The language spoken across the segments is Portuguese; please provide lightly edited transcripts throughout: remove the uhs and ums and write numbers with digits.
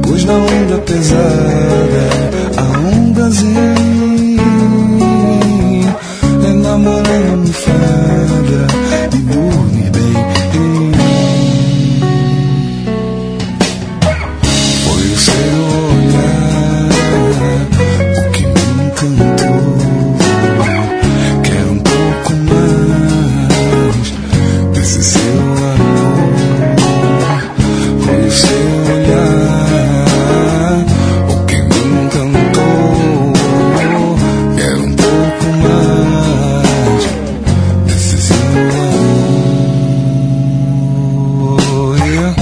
Depois da onda pesada, a ondazinha, enamorando me fada e dormir bem. Foi o seu olhar o que me encantou. Quero um pouco mais desse seu amor. Foi o seu olhar o que me encantou. Quero um pouco mais desse seu amor. Yeah.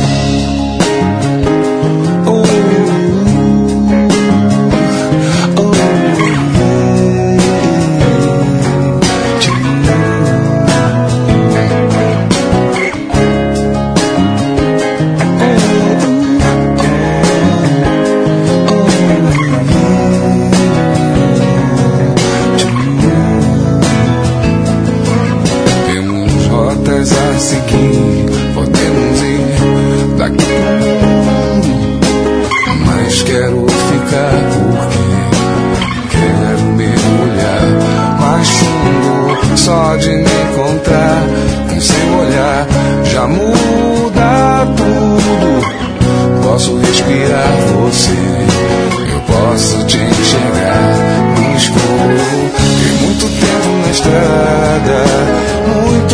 Temos rotas a seguir, podemos ir daqui pro mundo, mas quero ficar porque quero mergulhar mais fundo. Só de me encontrar com seu olhar já muda tudo. Posso respirar você, eu posso te enxergar no escuro. Tem muito tempo na estrada, muito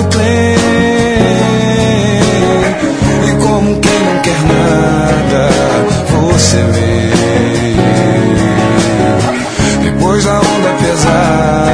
tempo, e como quem não quer nada, você vê. Depois da onda pesada,